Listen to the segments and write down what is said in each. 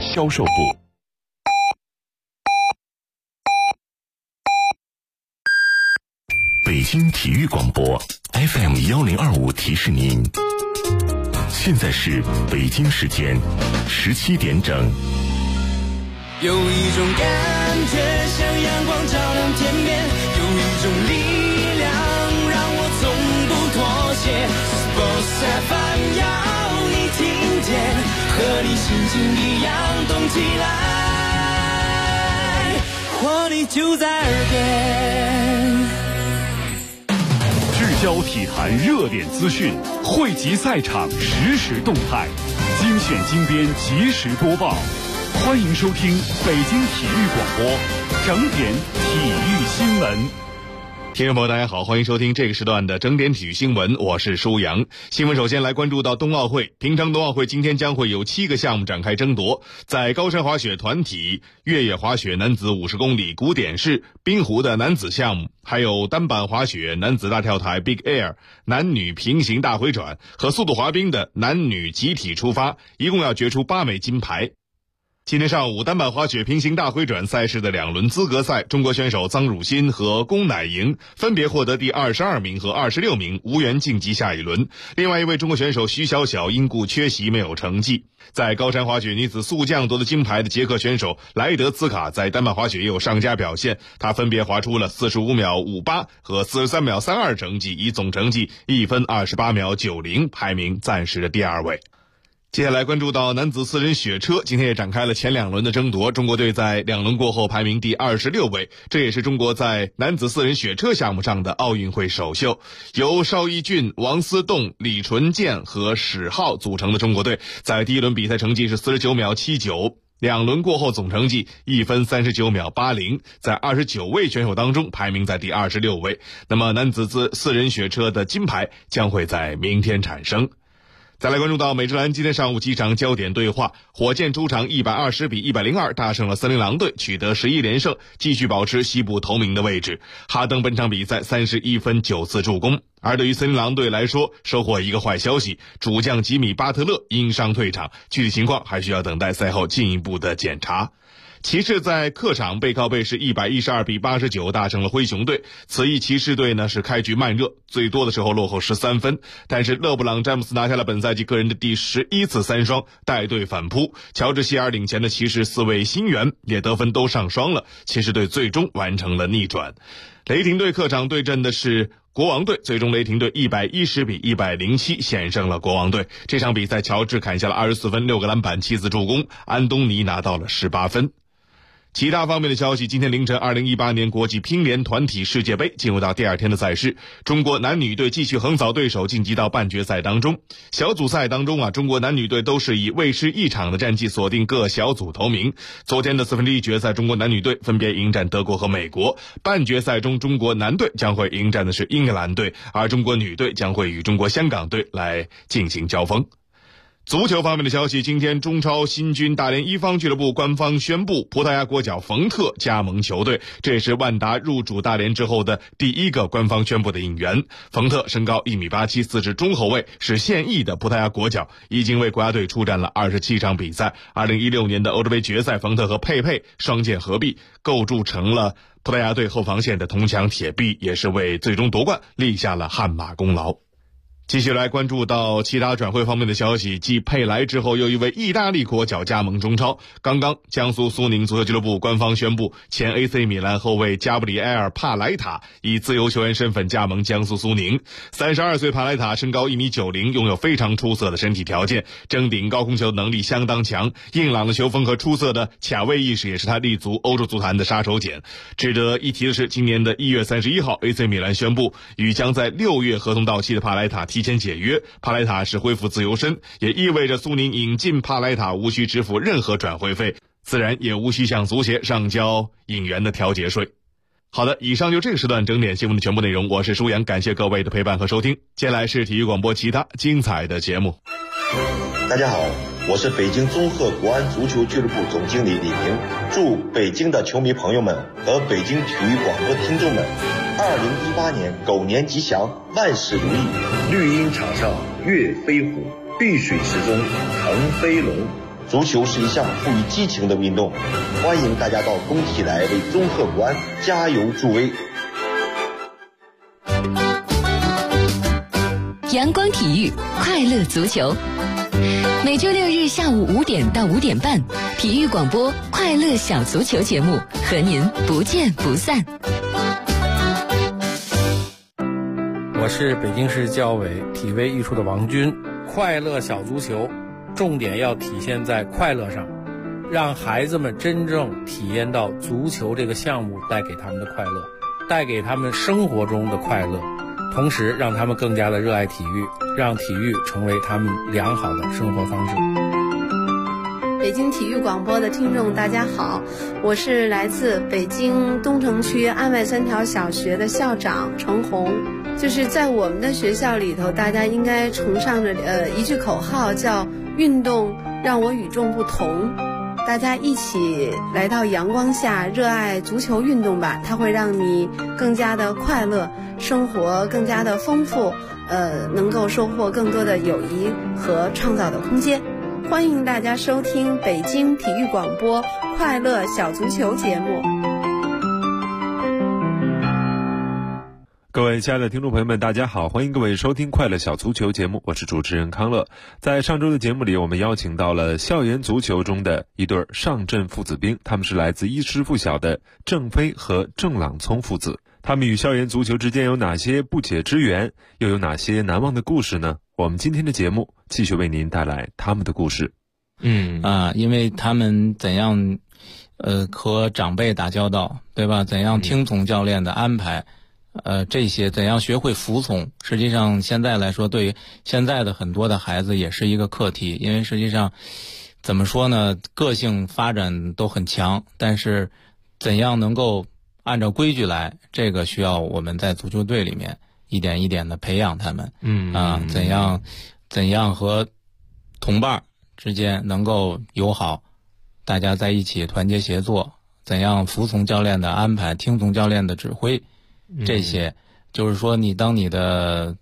销售部。北京体育广播 FM 1025提示您，现在是北京时间17点整。 有一种感觉像阳光照亮天边，有一种力量让我从不妥协。Sports FM 要你听见，和你心情一样动起来，活力就在耳边。 聚焦体坛热点资讯，汇集赛场实时动态，精选精编及时播报。欢迎收听北京体育广播整点体育新闻。 听众朋友大家好，欢迎收听这个时段的整点体育新闻，我是舒阳。新闻首先来关注到冬奥会。平昌冬奥会今天将会有7个项目展开争夺，在高山滑雪团体、越野滑雪男子50公里古典式、冰壶的男子项目，还有单板滑雪男子大跳台 Big Air、男女平行大回转和速度滑冰的男女集体出发，一共要决出8枚金牌。今天上午，单板滑雪平行大回转赛事的2轮资格赛，中国选手臧汝欣和龚乃莹分别获得第22名和26名，无缘晋级下一轮。另外一位中国选手徐晓晓因故缺席，没有成绩。在高山滑雪女子速降夺得金牌的捷克选手莱德兹卡在单板滑雪也有上佳表现，他分别滑出了45秒58和43秒32成绩，以总成绩1分28秒90排名暂时的第2位。接下来关注到男子4人雪车，今天也展开了前2轮的争夺，中国队在2轮过后排名第26位，这也是中国在男子4人雪车项目上的奥运会首秀。由邵逸峻、王思栋、李纯健和史浩组成的中国队，在第1轮比赛成绩是49秒79。2轮过后总成绩1分39秒80，在29位选手当中排名在第26位。那么男子4人雪车的金牌将会在明天产生。再来关注到美职篮今天上午几场焦点对话，火箭主场120比102大胜了森林狼队，取得11连胜，继续保持西部头名的位置。哈登本场比赛31分9次助攻。而对于森林狼队来说，收获一个坏消息，主将吉米巴特勒因伤退场，具体情况还需要等待赛后进一步的检查。骑士在客场背靠背是112比89大胜了灰熊队，此役骑士队呢是开局慢热，最多的时候落后13分，但是勒布朗詹姆斯拿下了本赛季个人的第11次3双，带队反扑。乔治希尔领前的骑士4位新援也得分都上双了，骑士队最终完成了逆转。雷霆队客场对阵的是国王队，最终雷霆队110比107险胜了国王队。这场比赛乔治砍下了24分6个篮板7次助攻，安东尼拿到了18分。其他方面的消息，今天凌晨2018年国际乒联团体世界杯进入到第2天的赛事，中国男女队继续横扫对手，晋级到半决赛当中。小组赛当中中国男女队都是以未失一场的战绩锁定各小组头名。昨天的4分之一决赛，中国男女队分别迎战德国和美国，半决赛中中国男队将会迎战的是英格兰队，而中国女队将会与中国香港队来进行交锋。足球方面的消息，今天中超新军大连一方俱乐部官方宣布葡萄牙国脚冯特加盟球队，这也是万达入主大连之后的第1个官方宣布的引援。冯特身高1米87，自是中后卫，是现役的葡萄牙国脚，已经为国家队出战了27场比赛。2016年的欧洲杯决赛，冯特和佩佩双剑合璧，构筑成了葡萄牙队后防线的铜墙铁壁，也是为最终夺冠立下了汗马功劳。继续来关注到其他转会方面的消息，继佩莱之后，又一位意大利国脚加盟中超。刚刚江苏苏宁足球俱乐部官方宣布，前 AC 米兰后卫加布里埃尔·帕莱塔以自由球员身份加盟江苏苏宁。32岁帕莱塔身高1米90，拥有非常出色的身体条件，争顶高空球能力相当强，硬朗的球风和出色的卡位意识也是他立足欧洲足坛的杀手锏。值得一提的是，今年的1月31号 AC 米兰宣布与将在6月合同到期的帕莱塔提前解约，帕莱塔是恢复自由身，也意味着苏宁引进帕莱塔无需支付任何转会费，自然也无需向足协上交引援的调节税。好的，以上就这个时段整点新闻的全部内容，我是舒阳，感谢各位的陪伴和收听。接下来是体育广播其他精彩的节目。 大家好，我是北京综合国安足球俱乐部总经理李明，祝北京的球迷朋友们和北京体育广播听众们2018年狗年吉祥，万事如意，绿茵场上跃飞虎，碧水池中腾飞龙， 足球是一项富于激情的运动，欢迎大家到工体来为综合国安加油助威。 阳光体育，快乐足球。每周六日下午5点到5点半，体育广播《快乐小足球》节目和您不见不散。 我是北京市教委体卫艺术的王军。快乐小足球重点要体现在快乐上，让孩子们真正体验到足球这个项目带给他们的快乐，带给他们生活中的快乐，同时让他们更加的热爱体育，让体育成为他们良好的生活方式。 北京体育广播的听众大家好，我是来自北京东城区安外3条小学的校长程红。就是在我们的学校里头，大家应该崇尚着一句口号，叫运动让我与众不同。大家一起来到阳光下，热爱足球运动吧，它会让你更加的快乐，生活更加的丰富，能够收获更多的友谊和创造的空间。欢迎大家收听北京体育广播快乐小足球节目。 各位亲爱的听众朋友们，大家好，欢迎各位收听快乐小足球节目，我是主持人康乐。在上周的节目里，我们邀请到了校园足球中的一对上阵父子兵，他们是来自衣师附小的郑飞和郑朗聪父子。他们与校园足球之间有哪些不解之缘，又有哪些难忘的故事呢？我们今天的节目继续为您带来他们的故事。 因为他们怎样和长辈打交道，对吧？怎样听从教练的安排，这些怎样学会服从，实际上现在来说，对于现在的很多的孩子也是一个课题。因为实际上怎么说呢，个性发展都很强，但是怎样能够按照规矩来，这个需要我们在足球队里面一点一点的培养他们。怎样和同伴之间能够友好，大家在一起团结协作，怎样服从教练的安排，听从教练的指挥，这些就是说，当你的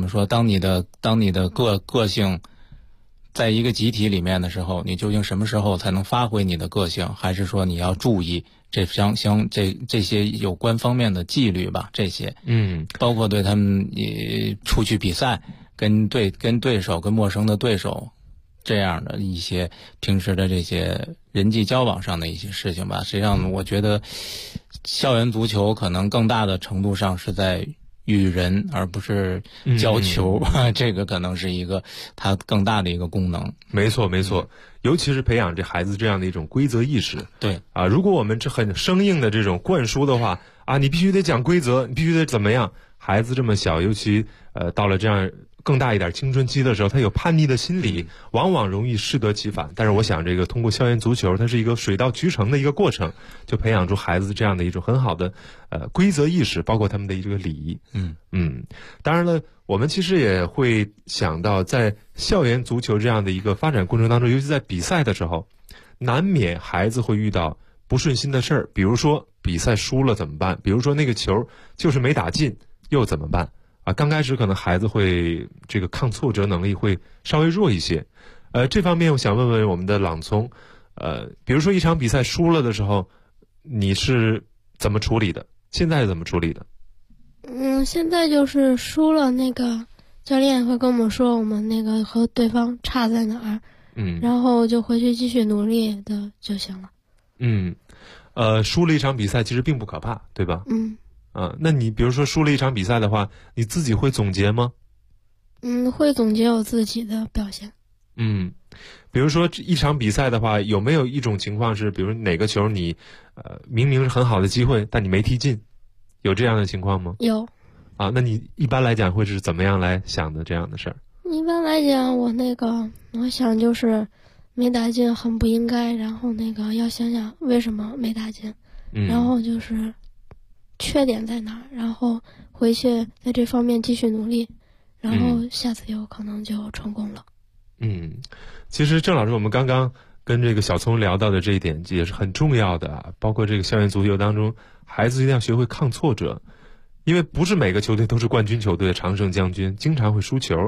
个性在一个集体里面的时候，你究竟什么时候才能发挥你的个性？还是说你要注意这些有关方面的纪律吧？这些包括对他们出去比赛，跟对手、跟陌生的对手这样的一些平时的这些人际交往上的一些事情吧。实际上我觉得校园足球可能更大的程度上是在育人，而不是教球，这个可能是一个它更大的一个功能。 没错，尤其是培养这孩子这样的一种规则意识。 对啊，如果我们这很生硬的这种灌输的话啊，你必须得讲规则，你必须得怎么样？孩子这么小，尤其到了这样更大一点青春期的时候，他有叛逆的心理，往往容易适得其反。但是我想这个通过校园足球，它是一个水到渠成的一个过程，就培养出孩子这样的一种很好的规则意识，包括他们的这个礼仪。当然了，我们其实也会想到，在校园足球这样的一个发展过程当中，尤其在比赛的时候，难免孩子会遇到不顺心的事儿，比如说比赛输了怎么办？比如说那个球就是没打进，又怎么办？刚开始可能孩子会这个抗挫折能力会稍微弱一些，这方面我想问问我们的朗聪，比如说一场比赛输了的时候，你是怎么处理的？现在是怎么处理的？ 现在就是输了，那个教练会跟我们说我们那个和对方差在哪儿，然后就回去继续努力的就行了。 输了一场比赛其实并不可怕，对吧？那你比如说输了一场比赛的话，你自己会总结吗？ 会总结我自己的表现。 比如说一场比赛的话，有没有一种情况是，比如哪个球你明明是很好的机会，但你没踢进，有这样的情况吗？ 有。 那你一般来讲会是怎么样来想的这样的事儿？ 一般来讲，我想就是没打进很不应该，然后要想想为什么没打进，然后就是缺点在哪儿，然后回去在这方面继续努力，然后下次有可能就成功了。 其实郑老师，我们刚刚跟这个小聪聊到的这一点也是很重要的，包括这个校园足球当中，孩子一定要学会抗挫折，因为不是每个球队都是冠军球队的常胜将军，经常会输球。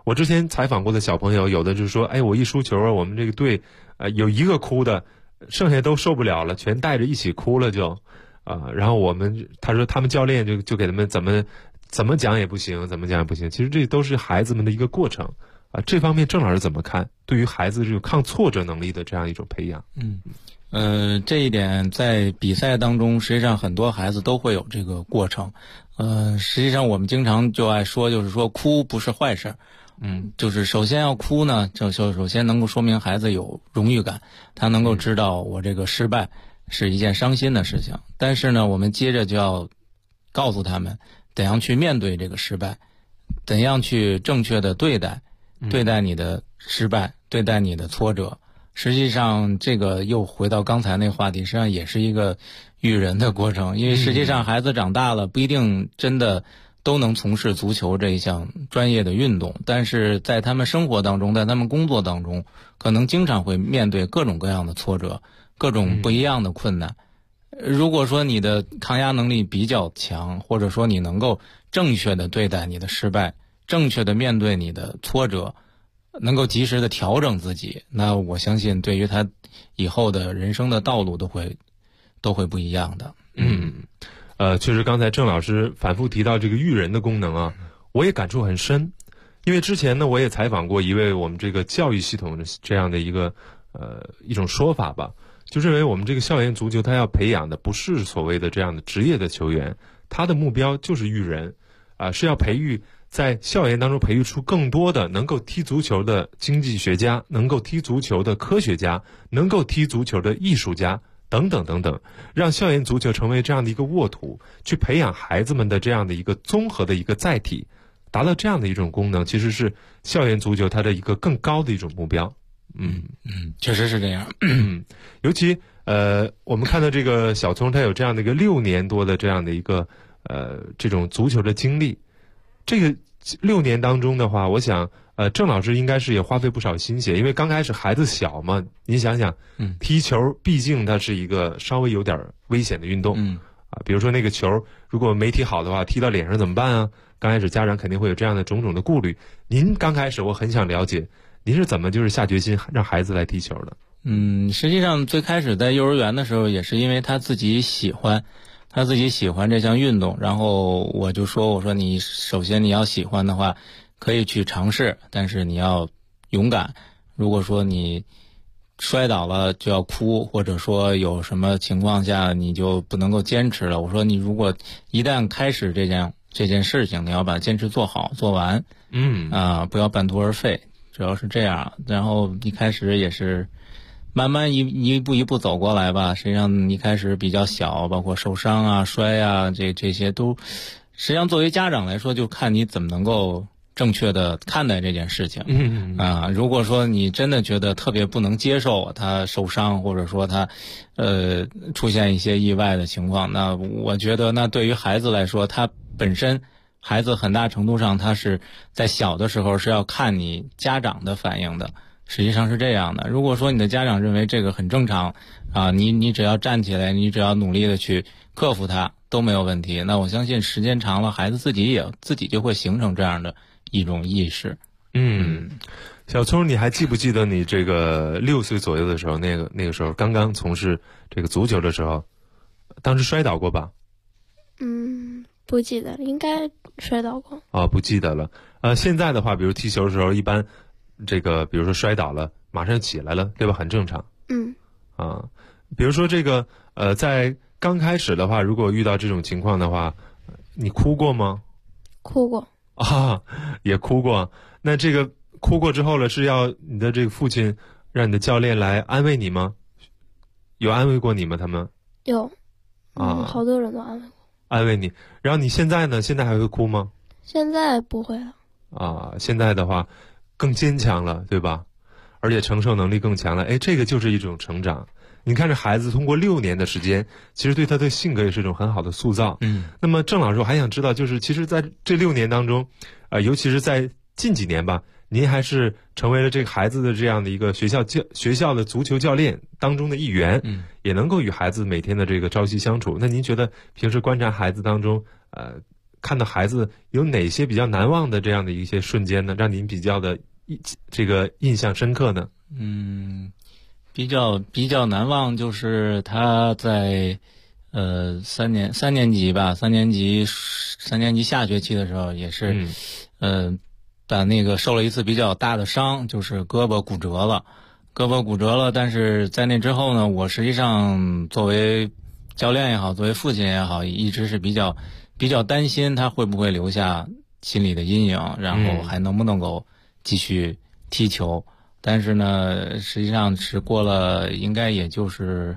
我之前采访过的小朋友，有的就说，哎，我一输球啊，我们这个队有一个哭的，剩下都受不了了，全带着一起哭了就然后他说他们教练就给他们怎么讲也不行，怎么讲也不行。其实这都是孩子们的一个过程这方面郑老师怎么看？对于孩子这种抗挫折能力的这样一种培养？ 这一点在比赛当中，实际上很多孩子都会有这个过程。实际上我们经常就爱说，就是说哭不是坏事。就是首先要哭呢，就首先能够说明孩子有荣誉感，他能够知道我这个失败是一件伤心的事情。但是呢，我们接着就要告诉他们怎样去面对这个失败，怎样去正确的对待你的失败，对待你的挫折。实际上这个又回到刚才那话题，实际上也是一个育人的过程。因为实际上孩子长大了不一定真的都能从事足球这一项专业的运动，但是在他们生活当中，在他们工作当中，可能经常会面对各种各样的挫折，各种不一样的困难。如果说你的抗压能力比较强，或者说你能够正确的对待你的失败，正确的面对你的挫折，能够及时的调整自己，那我相信对于他以后的人生的道路都会不一样的。 确实刚才郑老师反复提到这个育人的功能啊，我也感触很深。因为之前呢，我也采访过一位我们这个教育系统的这样的一种说法吧，就认为我们这个校园足球它要培养的不是所谓的这样的职业的球员，它的目标就是育人是要培育在校园当中培育出更多的能够踢足球的经济学家，能够踢足球的科学家，能够踢足球的艺术家等等等等，让校园足球成为这样的一个沃土，去培养孩子们的这样的一个综合的一个载体，达到这样的一种功能，其实是校园足球它的一个更高的一种目标。 确实是这样。 尤其我们看到这个小聪他有这样的一个6年多的这样的一个这种足球的经历，这个6年当中的话，我想郑老师应该是也花费不少心血，因为刚开始孩子小嘛，您想想，踢球毕竟它是一个稍微有点危险的运动，比如说那个球如果没踢好的话，踢到脸上怎么办啊？刚开始家长肯定会有这样的种种的顾虑。您刚开始我很想了解，您是怎么就是下决心让孩子来踢球的？ 实际上最开始在幼儿园的时候，也是因为他自己喜欢这项运动，然后我说你首先你要喜欢的话，可以去尝试，但是你要勇敢。如果说你摔倒了就要哭，或者说有什么情况下你就不能够坚持了，我说你如果一旦开始这件事情，你要把它坚持做好做完，不要半途而废，主要是这样。然后一开始也是慢慢一步一步走过来吧。实际上一开始比较小，包括受伤啊、摔啊，这些都，实际上作为家长来说，就看你怎么能够正确的看待这件事情。如果说你真的觉得特别不能接受他受伤，或者说他出现一些意外的情况，那我觉得那对于孩子来说，他本身孩子很大程度上他是在小的时候是要看你家长的反应的。实际上是这样的，如果说你的家长认为这个很正常你只要站起来，你只要努力的去克服它都没有问题，那我相信时间长了，孩子自己就会形成这样的一种意识。 小聪，你还记不记得你这个6岁左右的时候，那个时候刚刚从事这个足球的时候，当时摔倒过吧？ 不记得，应该摔倒过。 不记得了。现在的话，比如踢球的时候，一般这个比如说摔倒了，马上起来了，对吧？很正常。比如说这个在刚开始的话，如果遇到这种情况的话，你哭过吗？ 哭过。 也哭过。那这个哭过之后了，是要你的这个父亲让你的教练来安慰你吗？有安慰过你吗？他们有好多人都安慰过。 安慰你。然后你现在呢？现在还会哭吗？ 现在不会了。 现在的话更坚强了，对吧？而且承受能力更强了。这个就是一种成长。你看这孩子通过6年的时间，其实对他的性格也是一种很好的塑造。那么郑老师，我还想知道，就是其实在这6年当中，尤其是在近几年吧，您还是成为了这个孩子的这样的一个学校的足球教练当中的一员，也能够与孩子每天的这个朝夕相处。那您觉得平时观察孩子当中， 看到孩子有哪些比较难忘的这样的一些瞬间呢？让您比较的这个印象深刻呢？ 比较难忘就是他在三年级下学期的时候也是把那个受了一次比较大的伤，就是胳膊骨折了。但是在那之后呢，我实际上作为教练也好，作为父亲也好，一直是比较担心他会不会留下心理的阴影，然后还能不能够继续踢球。但是呢，实际上是过了应该也就是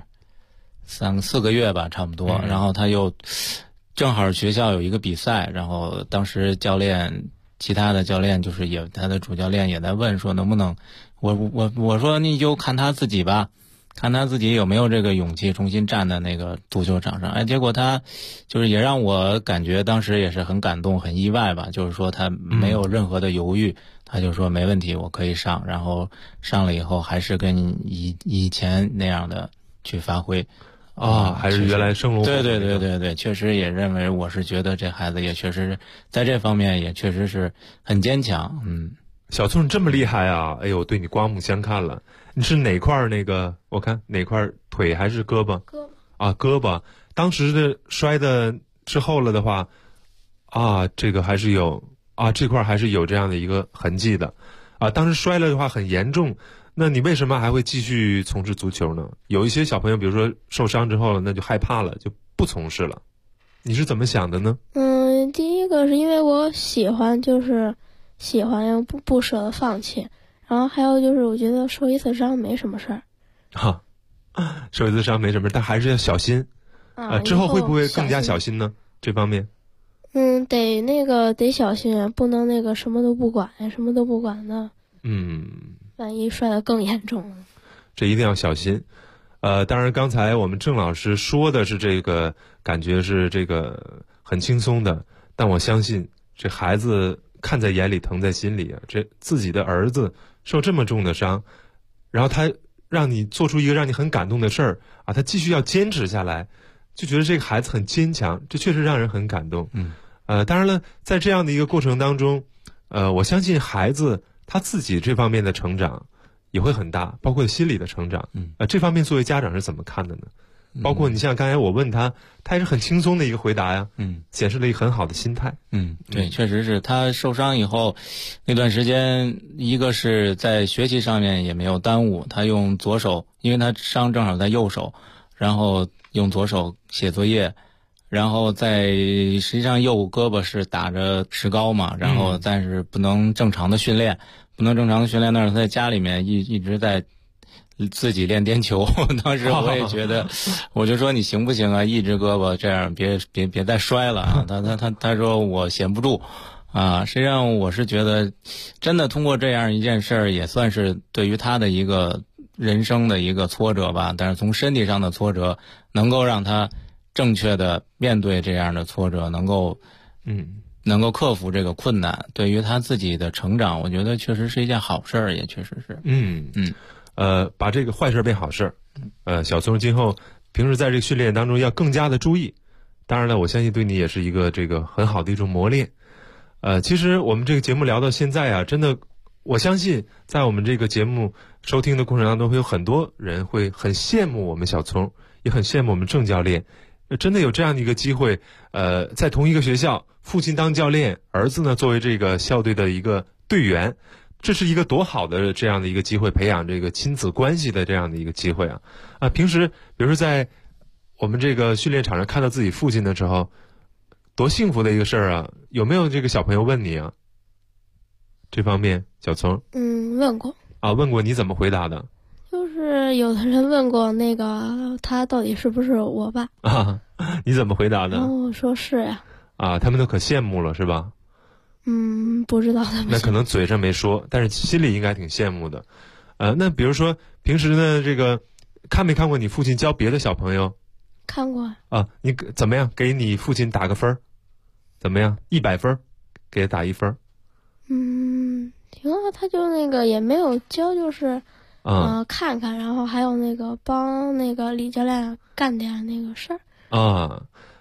3-4个月吧，差不多。然后他又正好学校有一个比赛，然后当时其他的教练就是他的主教练也在问说能不能，我说你就看他自己吧，看他自己有没有这个勇气重新站在那个足球场上。结果他就是也让我感觉当时也是很感动很意外吧，就是说他没有任何的犹豫，他就说没问题我可以上，然后上了以后还是跟以前那样的去发挥还是原来生龙活虎。 对，确实也认为，我是觉得这孩子也确实在这方面也确实是很坚强。 小聪你这么厉害啊！哎呦，对你刮目相看了。你是哪块那个？我看哪块腿还是胳膊？胳膊。当时的摔的之后了的话，这个还是有这块还是有这样的一个痕迹的。当时摔了的话很严重。那你为什么还会继续从事足球呢？有一些小朋友，比如说受伤之后了，那就害怕了，就不从事了。你是怎么想的呢？ 第一个是因为我喜欢，就是喜欢又不舍得放弃。然后还有就是我觉得受一次伤没什么事儿。 受一次伤没什么，但还是要小心。之后会不会更加小心呢？这方面？ 得小心，不能那个什么都不管的。万一摔得更严重了， 这一定要小心。当然刚才我们郑老师说的是这个感觉是这个很轻松的，但我相信这孩子看在眼里疼在心里啊，这自己的儿子受这么重的伤，然后他让你做出一个让你很感动的事儿他继续要坚持下来，就觉得这个孩子很坚强，这确实让人很感动。当然了，在这样的一个过程当中，我相信孩子他自己这方面的成长也会很大，包括心理的成长。这方面作为家长是怎么看的呢？包括你像刚才我问他也是很轻松的一个回答呀。显示了一个很好的心态。 对，确实是他受伤以后那段时间，一个是在学习上面也没有耽误，他用左手，因为他伤正好在右手，然后用左手写作业，然后实际上右胳膊是打着石膏嘛，然后但是不能正常的训练，但是他在家里面一直在自己练颠球。当时我也觉得，我就说你行不行啊？一只胳膊这样，别再摔了啊！他说我闲不住实际上我是觉得，真的通过这样一件事儿，也算是对于他的一个人生的一个挫折吧。但是从身体上的挫折，能够让他正确的面对这样的挫折，能够克服这个困难，对于他自己的成长，我觉得确实是一件好事儿，也确实是。 把这个坏事变好事。小聪今后平时在这个训练当中要更加的注意。当然了，我相信对你也是一个这个很好的一种磨练。其实我们这个节目聊到现在真的，我相信在我们这个节目收听的过程当中，会有很多人会很羡慕我们小聪，也很羡慕我们郑教练。真的有这样的一个机会，在同一个学校，父亲当教练，儿子呢作为这个校队的一个队员，这是一个多好的这样的一个机会，培养这个亲子关系的这样的一个机会平时比如说在我们这个训练场上看到自己父亲的时候，多幸福的一个事儿有没有这个小朋友问你这方面小聪？ 问过问过，你怎么回答的？ 就是有的人问过那个他到底是不是我爸你怎么回答的？ 我说是呀。 他们都可羡慕了是吧？ 不知道他们。 那可能嘴上没说，但是心里应该挺羡慕的。那比如说平时呢，这个看没看过你父亲教别的小朋友？ 看过你怎么样？给你父亲打个分怎么样？100分，给他打1分。 挺好，他就那个也没有教，就是看看，然后还有那个帮那个李教练干点那个事儿。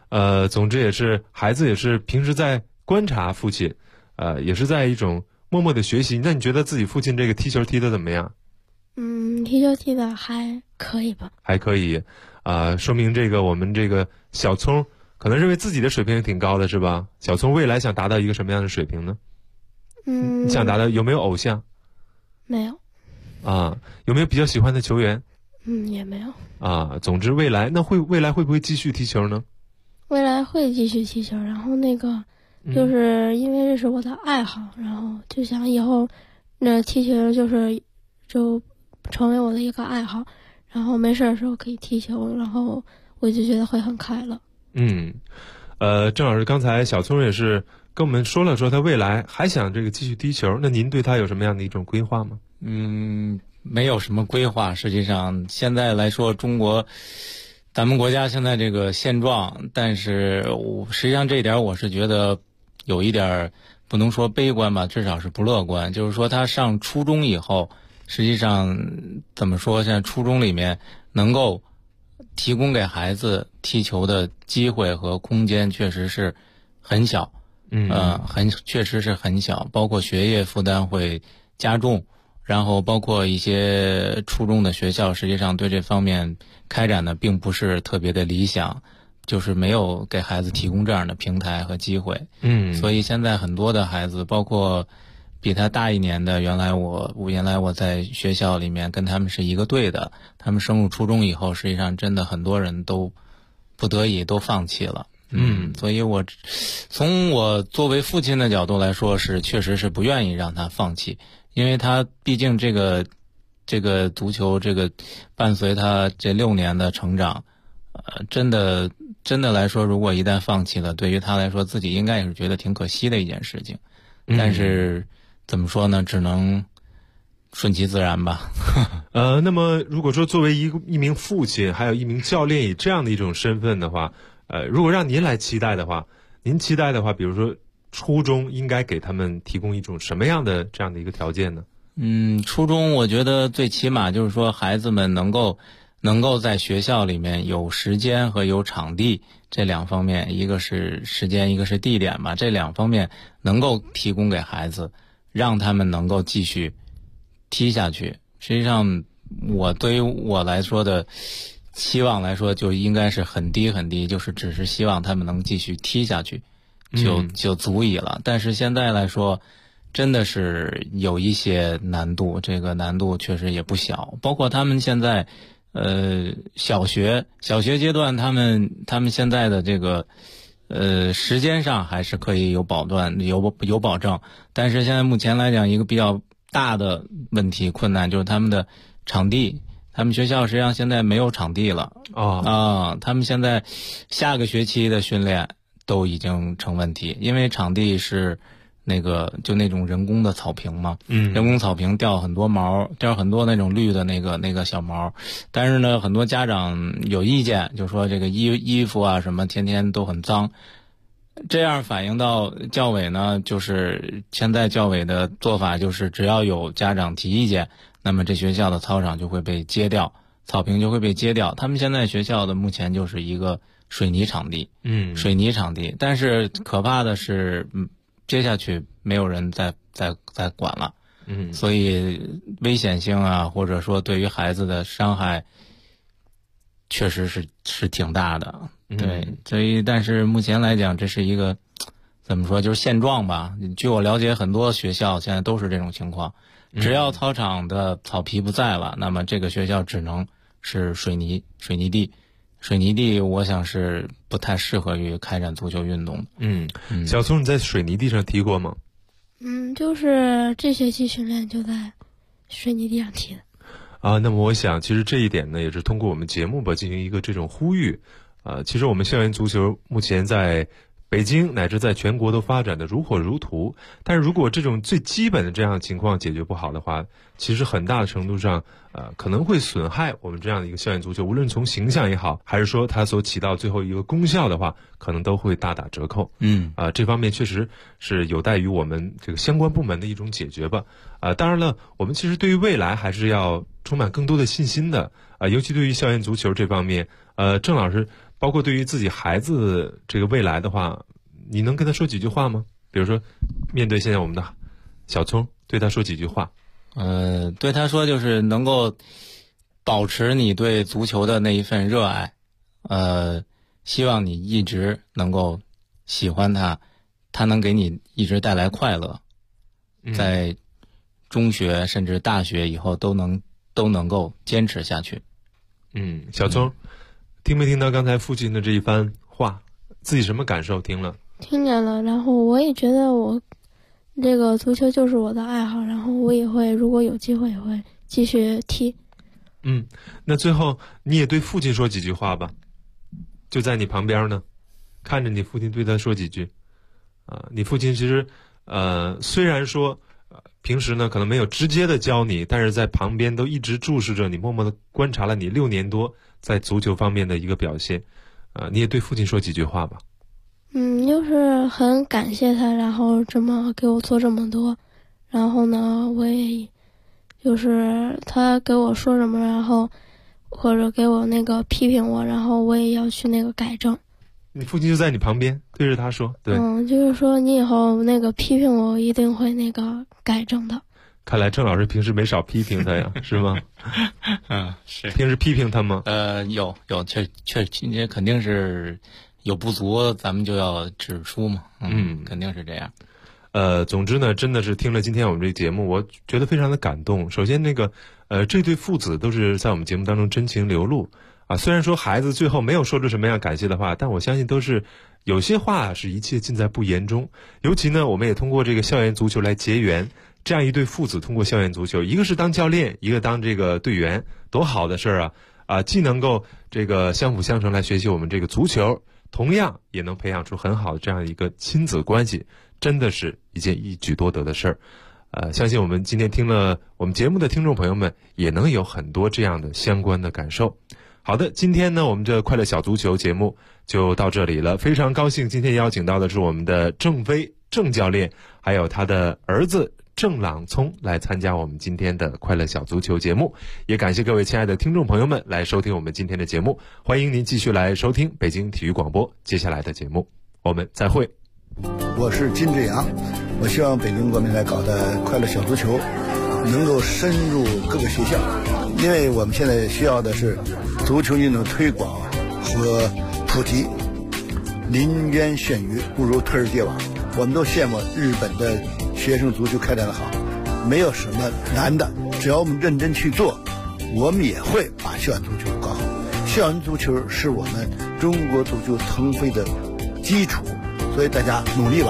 总之也是孩子也是平时在观察父亲，也是在一种默默的学习。那你觉得自己父亲这个踢球踢得怎么样？ 踢球踢得还可以吧。还可以， 说明这个我们这个小聪可能认为自己的水平挺高的，是吧？小聪未来想达到一个什么样的水平呢？你想达到有没有偶像？ 没有。 有没有比较喜欢的球员？ 也没有。 总之未来会不会继续踢球呢？ 未来会继续踢球，然后那个就是因为这是我的爱好，然后就想以后那踢球就成为我的一个爱好，然后没事的时候可以踢球，然后我就觉得会很快乐。 郑老师刚才小聪也是跟我们说了他未来还想这个继续踢球，那您对他有什么样的一种规划吗？ 没有什么规划。实际上现在来说，中国咱们国家现在这个现状，但是实际上这一点我是觉得有一点不能说悲观吧，至少是不乐观。就是说他上初中以后，实际上怎么说，现在初中里面能够提供给孩子踢球的机会和空间确实是很小，确实是很小，包括学业负担会加重，然后包括一些初中的学校实际上对这方面开展的并不是特别的理想，就是没有给孩子提供这样的平台和机会。所以现在很多的孩子，包括比他大一年的，原来我在学校里面跟他们是一个队的，他们升入初中以后，实际上真的很多人都不得已都放弃了。所以从我作为父亲的角度来说，确实是不愿意让他放弃，因为他毕竟这个足球这个伴随他这6年的成长，真的来说，如果一旦放弃了，对于他来说自己应该也是觉得挺可惜的一件事情。但是怎么说呢，只能顺其自然吧。 那么如果说作为一名父亲还有一名教练以这样的一种身份的话，如果让您来期待的话，比如说初中应该给他们提供一种什么样的这样的一个条件呢？ 初中我觉得最起码就是说孩子们能够在学校里面有时间和有场地这两方面，一个是时间，一个是地点吧，这两方面能够提供给孩子，让他们能够继续踢下去。实际上对于我来说的期望来说就应该是很低很低，就是只是希望他们能继续踢下去就足矣了。但是现在来说真的是有一些难度，这个难度确实也不小，包括他们现在小学阶段，他们现在的这个时间上还是可以有保证，但是现在目前来讲，一个比较大的问题困难就是他们的场地，他们学校实际上现在没有场地了他们现在下个学期的训练都已经成问题，因为场地是就那种人工的草坪嘛，人工草坪掉很多毛，掉很多那种绿的那个小毛，但是呢，很多家长有意见，就说这个衣服啊什么天天都很脏，这样反映到教委呢，就是现在教委的做法就是只要有家长提意见，那么这学校的操场就会被揭掉，草坪就会被揭掉。他们现在学校的目前就是一个水泥场地，但是可怕的是接下去没有人再管了，所以危险性啊，或者说对于孩子的伤害，确实是挺大的。对，所以但是目前来讲，这是一个怎么说，就是现状吧。据我了解，很多学校现在都是这种情况，只要操场的草皮不在了，那么这个学校只能是水泥地。水泥地我想是不太适合于开展足球运动的。 小聪，你在水泥地上踢过吗？ 就是这学期训练就在水泥地上踢的。 那么我想其实这一点呢，也是通过我们节目吧进行一个这种呼吁。其实我们校园足球目前在北京乃至在全国都发展的如火如荼，但是如果这种最基本的这样的情况解决不好的话，其实很大的程度上可能会损害我们这样的一个校园足球，无论从形象也好，还是说它所起到最后一个功效的话，可能都会大打折扣。这方面确实是有待于我们这个相关部门的一种解决吧。当然了，我们其实对于未来还是要充满更多的信心的。尤其对于校园足球这方面，郑老师包括对于自己孩子这个未来的话，你能跟他说几句话吗？比如说，面对现在我们的小聪，对他说几句话。 对他说就是能够保持你对足球的那一份热爱，希望你一直能够喜欢它，它能给你一直带来快乐，在中学甚至大学以后都能够坚持下去。 小聪，听没听到刚才父亲的这一番话？自己什么感受？听了？ 听见了，然后我也觉得我这个足球就是我的爱好，然后我也会，如果有机会也会继续踢。 那最后你也对父亲说几句话吧，就在你旁边呢，看着你父亲对他说几句。你父亲其实虽然说平时呢可能没有直接的教你，但是在旁边都一直注视着你，默默的观察了你6年多在足球方面的一个表现。你也对父亲说几句话吧。 就是很感谢他，然后这么给我做这么多，然后呢，我也就是他给我说什么，然后或者给我那个批评我，然后我也要去那个改正。 你父亲就在你旁边对着他说，对， 就是说你以后那个批评我，我一定会那个改正的。 看来郑老师平时没少批评他呀，是吗？ 是。 平时批评他吗？ 有，这肯定是有不足，咱们就要指出嘛。肯定是这样。 总之呢，真的是听了今天我们这个节目，我觉得非常的感动。首先这对父子都是在我们节目当中真情流露虽然说孩子最后没有说出什么样感谢的话，但我相信都是有些话是一切尽在不言中。尤其呢，我们也通过这个校园足球来结缘，这样一对父子通过校园足球，一个是当教练，一个当这个队员，多好的事儿既能够这个相辅相成来学习我们这个足球，同样也能培养出很好的这样一个亲子关系，真的是一件一举多得的事儿。相信我们今天听了我们节目的听众朋友们也能有很多这样的相关的感受。好的，今天呢我们这快乐小足球节目就到这里了，非常高兴今天邀请到的是我们的郑飞郑教练，还有他的儿子郑朗聪来参加我们今天的快乐小足球节目。也感谢各位亲爱的听众朋友们来收听我们今天的节目，欢迎您继续来收听北京体育广播接下来的节目，我们再会。 我是金志阳，我希望北京国民来搞的快乐小足球能够深入各个学校，因为我们现在需要的是足球运动推广和普及。林渊羡鱼不如推而皆网，我们都羡慕日本的学生足球开展的好，没有什么难的，只要我们认真去做，我们也会把校园足球搞好。校园足球是我们中国足球腾飞的基础，所以大家努力吧。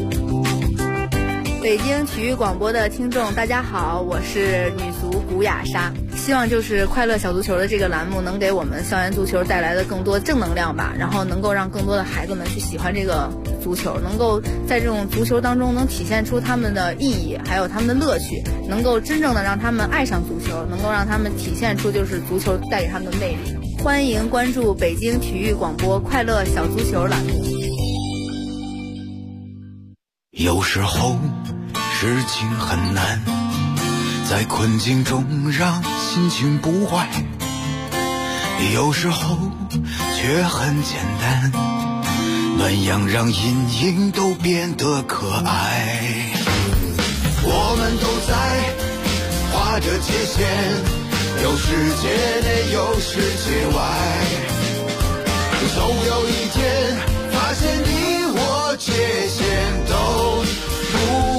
北京体育广播的听众大家好，我是女足古雅莎，希望就是快乐小足球的这个栏目能给我们校园足球带来的更多正能量吧，然后能够让更多的孩子们去喜欢这个足球，能够在这种足球当中能体现出他们的意义还有他们的乐趣，能够真正的让他们爱上足球，能够让他们体现出就是足球带给他们的魅力。欢迎关注北京体育广播快乐小足球栏目。 有时候事情很难，在困境中让心情不坏，有时候却很简单，暖阳让阴影都变得可爱。我们都在画着界限，有世界内有世界外，总有一天发现你我界限都不